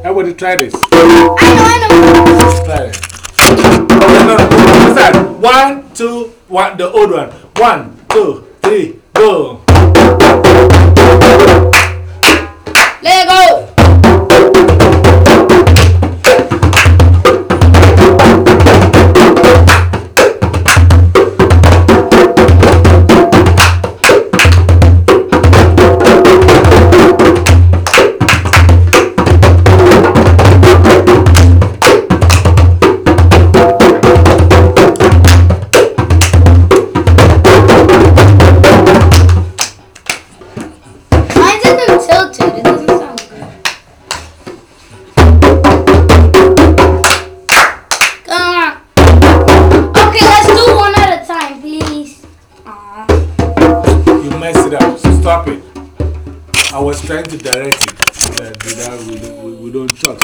Everybody try this. I know. Try it. No. What's that? 1, 2, 1. The old one. 1, 2, 3, go. Let it go. Tilted. It doesn't sound good. Come on. Okay, let's do one at a time, please. Aww. You messed it up, so stop it. I was trying to direct it. We don't talk.